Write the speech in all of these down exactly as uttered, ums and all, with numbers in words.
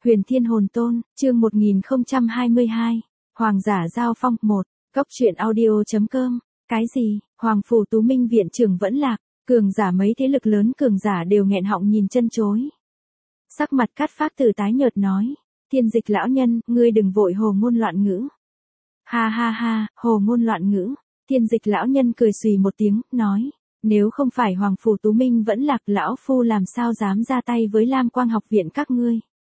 Huyền Thiên Hồn Tôn, chương một nghìn không trăm hai mươi hai. Hoàng giả giao phong một. Cốc truyện audio.com. Cái gì? Hoàng phủ Tú Minh viện trưởng vẫn lạc, cường giả mấy thế lực lớn cường giả đều nghẹn họng nhìn chân chối. Sắc mặt Cát Phác Tử tái nhợt nói, Thiên Dịch lão nhân, ngươi đừng vội hồ ngôn loạn ngữ. Ha ha ha, hồ ngôn loạn ngữ. Thiên Dịch lão nhân cười xùy một tiếng, nói, nếu không phải Hoàng phủ Tú Minh vẫn lạc, lão phu làm sao dám ra tay với Lam Quang học viện các ngươi.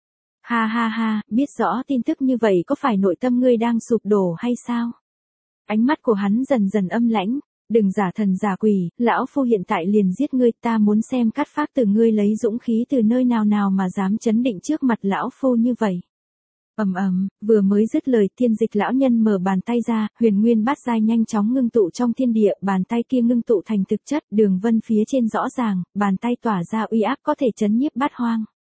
Ha ha ha, biết rõ tin tức như vậy có phải nội tâm ngươi đang sụp đổ hay sao? Ánh mắt của hắn dần dần âm lãnh, đừng giả thần giả quỷ, lão phu hiện tại liền giết ngươi, ta muốn xem Cát Phác Tử ngươi lấy dũng khí từ nơi nào nào mà dám chấn định trước mặt lão phu như vậy. Ầm ầm, vừa mới dứt lời, Thiên Dịch lão nhân mở bàn tay ra, huyền nguyên bát giai nhanh chóng ngưng tụ trong thiên địa, bàn tay kia ngưng tụ thành thực chất, đường vân phía trên rõ ràng, bàn tay tỏa ra uy áp có thể chấn nhiếp bát hoang.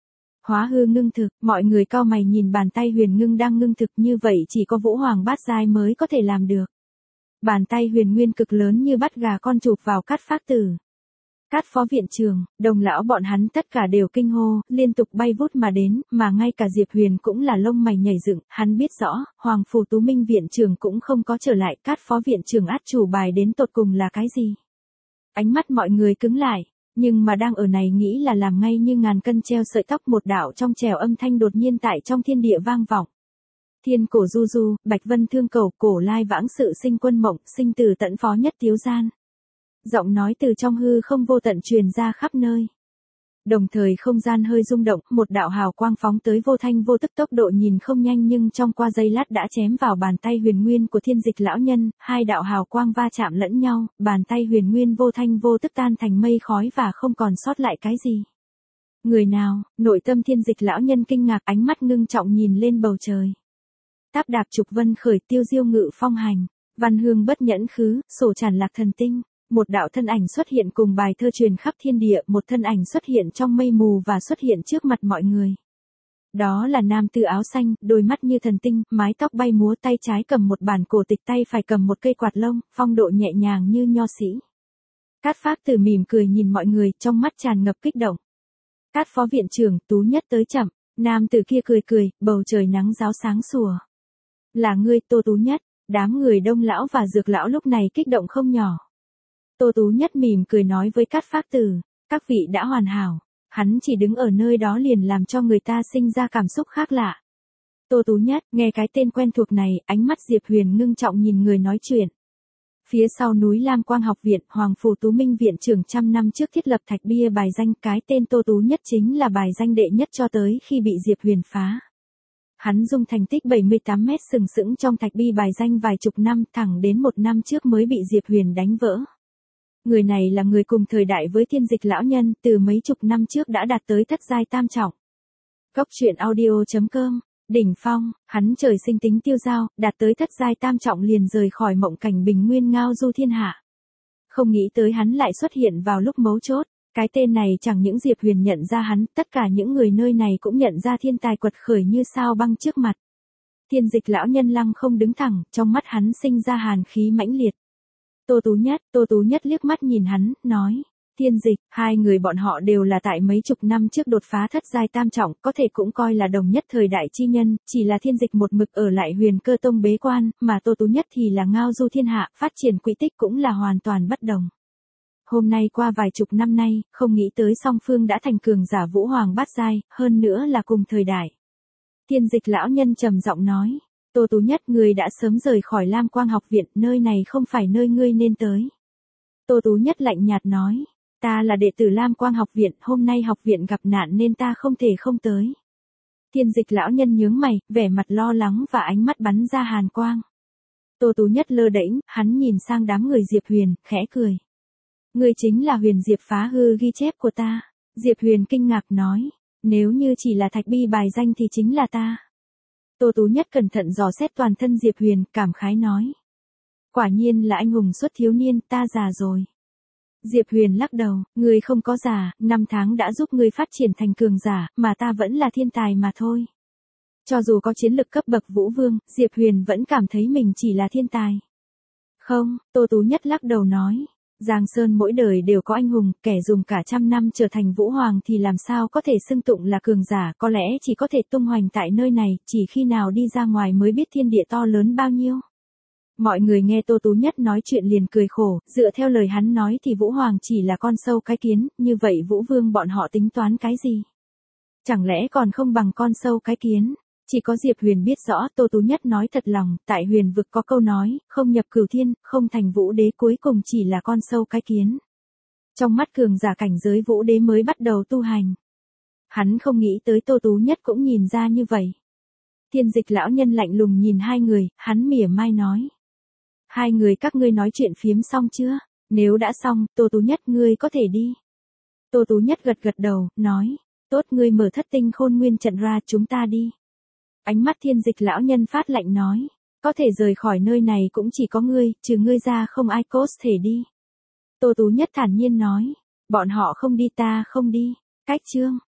Hóa hư ngưng thực, mọi người cau mày nhìn bàn tay huyền ngưng đang ngưng thực, như vậy chỉ có Vũ Hoàng bát giai mới có thể làm được. Bàn tay huyền nguyên cực lớn như bắt gà con chụp vào Cát Phác Tử. Cát phó viện trưởng, đồng lão bọn hắn tất cả đều kinh hô, liên tục bay vút mà đến, mà ngay cả Diệp Huyền cũng là lông mày nhảy dựng, hắn biết rõ, Hoàng phủ Tú Minh viện trưởng cũng không có trở lại, Cát phó viện trưởng át chủ bài đến tột cùng là cái gì. Ánh mắt mọi người cứng lại, nhưng mà đang ở này nghĩ là làm ngay như ngàn cân treo sợi tóc, một đạo trong trẻo âm thanh đột nhiên tại trong thiên địa vang vọng. Thiên cổ du du, bạch vân thương cầu, cổ lai vãng sự sinh quân mộng, sinh tử tận phó nhất tiếu gian. Giọng nói từ trong hư không vô tận truyền ra khắp nơi. Đồng thời không gian hơi rung động, một đạo hào quang phóng tới vô thanh vô tức, tốc độ nhìn không nhanh nhưng trong qua giây lát đã chém vào bàn tay huyền nguyên của Thiên Dịch lão nhân, hai đạo hào quang va chạm lẫn nhau, bàn tay huyền nguyên vô thanh vô tức tan thành mây khói và không còn sót lại cái gì. Người nào? Nội tâm Thiên Dịch lão nhân kinh ngạc, ánh mắt ngưng trọng nhìn lên bầu trời. Táp đạp trục vân khởi, tiêu diêu ngự phong hành, văn hương bất nhẫn khứ, sổ tràn lạc thần tinh. Một đạo thân ảnh xuất hiện cùng bài thơ truyền khắp thiên địa, một thân ảnh xuất hiện trong mây mù và xuất hiện trước mặt mọi người. Đó là nam tử áo xanh, đôi mắt như thần tinh, mái tóc bay múa, tay trái cầm một bản cổ tịch, tay phải cầm một cây quạt lông, phong độ nhẹ nhàng như nho sĩ. Cát Phác Tử mỉm cười nhìn mọi người, trong mắt tràn ngập kích động. Cát phó viện trưởng, Tú Nhất tới chậm, nam tử kia cười cười, bầu trời nắng ráo sáng sủa. Là ngươi, Tô Tú Nhất. Đám người Đông lão và Dược lão lúc này kích động không nhỏ. Tô Tú Nhất mỉm cười nói với Cát Phác Tử, các vị đã hoàn hảo. Hắn chỉ đứng ở nơi đó liền làm cho người ta sinh ra cảm xúc khác lạ. Tô Tú Nhất, nghe cái tên quen thuộc này, ánh mắt Diệp Huyền ngưng trọng nhìn người nói chuyện. Phía sau núi Lam Quang học viện, Hoàng phủ Tú Minh viện trưởng trăm năm trước thiết lập thạch bia bài danh, cái tên Tô Tú Nhất chính là bài danh đệ nhất cho tới khi bị Diệp Huyền phá. Hắn dùng thành tích bảy mươi tám mét sừng sững trong thạch bi bài danh vài chục năm, thẳng đến một năm trước mới bị Diệp Huyền đánh vỡ. Người này là người cùng thời đại với Thiên Dịch lão nhân, từ mấy chục năm trước đã đạt tới thất giai tam trọng. Cốc truyện audio.com. Đỉnh phong, hắn trời sinh tính tiêu dao, đạt tới thất giai tam trọng liền rời khỏi mộng cảnh bình nguyên ngao du thiên hạ. Không nghĩ tới hắn lại xuất hiện vào lúc mấu chốt. Cái tên này chẳng những Diệp Huyền nhận ra hắn, tất cả những người nơi này cũng nhận ra thiên tài quật khởi như sao băng trước mặt. Thiên Dịch lão nhân lăng không đứng thẳng, trong mắt hắn sinh ra hàn khí mãnh liệt. Tô Tú Nhất, Tô Tú Nhất liếc mắt nhìn hắn, nói, Thiên Dịch, hai người bọn họ đều là tại mấy chục năm trước đột phá thất giai tam trọng, có thể cũng coi là đồng nhất thời đại chi nhân, chỉ là Thiên Dịch một mực ở lại Huyền Cơ Tông bế quan, mà Tô Tú Nhất thì là ngao du thiên hạ, phát triển quỹ tích cũng là hoàn toàn bất đồng. Hôm nay qua vài chục năm nay, không nghĩ tới song phương đã thành cường giả Vũ Hoàng bát giai, hơn nữa là cùng thời đại. Thiên Dịch lão nhân trầm giọng nói, Tô Tú Nhất, ngươi đã sớm rời khỏi Lam Quang học viện, nơi này không phải nơi ngươi nên tới. Tô Tú Nhất lạnh nhạt nói, ta là đệ tử Lam Quang học viện, hôm nay học viện gặp nạn nên ta không thể không tới. Thiên Dịch lão nhân nhướng mày, vẻ mặt lo lắng và ánh mắt bắn ra hàn quang. Tô Tú Nhất lơ đễnh, hắn nhìn sang đám người Diệp Huyền, khẽ cười. Ngươi chính là Huyền Diệp phá hư ghi chép của ta. Diệp Huyền kinh ngạc nói, nếu như chỉ là thạch bi bài danh thì chính là ta. Tô Tú Nhất cẩn thận dò xét toàn thân Diệp Huyền, cảm khái nói. Quả nhiên là anh hùng xuất thiếu niên, ta già rồi. Diệp Huyền lắc đầu, ngươi không có già, năm tháng đã giúp ngươi phát triển thành cường giả, mà ta vẫn là thiên tài mà thôi. Cho dù có chiến lực cấp bậc Vũ Vương, Diệp Huyền vẫn cảm thấy mình chỉ là thiên tài. Không, Tô Tú Nhất lắc đầu nói. Giang Sơn mỗi đời đều có anh hùng, kẻ dùng cả trăm năm trở thành vũ hoàng thì làm sao có thể xưng tụng là cường giả, có lẽ chỉ có thể tung hoành tại nơi này, chỉ khi nào đi ra ngoài mới biết thiên địa to lớn bao nhiêu. Mọi người nghe Tô Tú Nhất nói chuyện liền cười khổ, dựa theo lời hắn nói thì Vũ Hoàng chỉ là con sâu cái kiến, như vậy Vũ Vương bọn họ tính toán cái gì? Chẳng lẽ còn không bằng con sâu cái kiến? Chỉ có Diệp Huyền biết rõ, Tô Tú Nhất nói thật lòng, tại huyền vực có câu nói, không nhập cửu thiên, không thành vũ đế, cuối cùng chỉ là con sâu cái kiến. Trong mắt cường giả cảnh giới vũ đế mới bắt đầu tu hành. Hắn không nghĩ tới Tô Tú Nhất cũng nhìn ra như vậy. Thiên Dịch lão nhân lạnh lùng nhìn hai người, hắn mỉa mai nói. Hai người các ngươi nói chuyện phiếm xong chưa? Nếu đã xong, Tô Tú Nhất ngươi có thể đi. Tô Tú Nhất gật gật đầu, nói. Tốt, ngươi mở thất tinh khôn nguyên trận ra, chúng ta đi. Ánh mắt Thiên Dịch lão nhân phát lạnh nói. Có thể rời khỏi nơi này cũng chỉ có ngươi, trừ ngươi ra không ai có thể đi. Tô Tú Nhất thản nhiên nói. Bọn họ không đi ta không đi. Cách chương.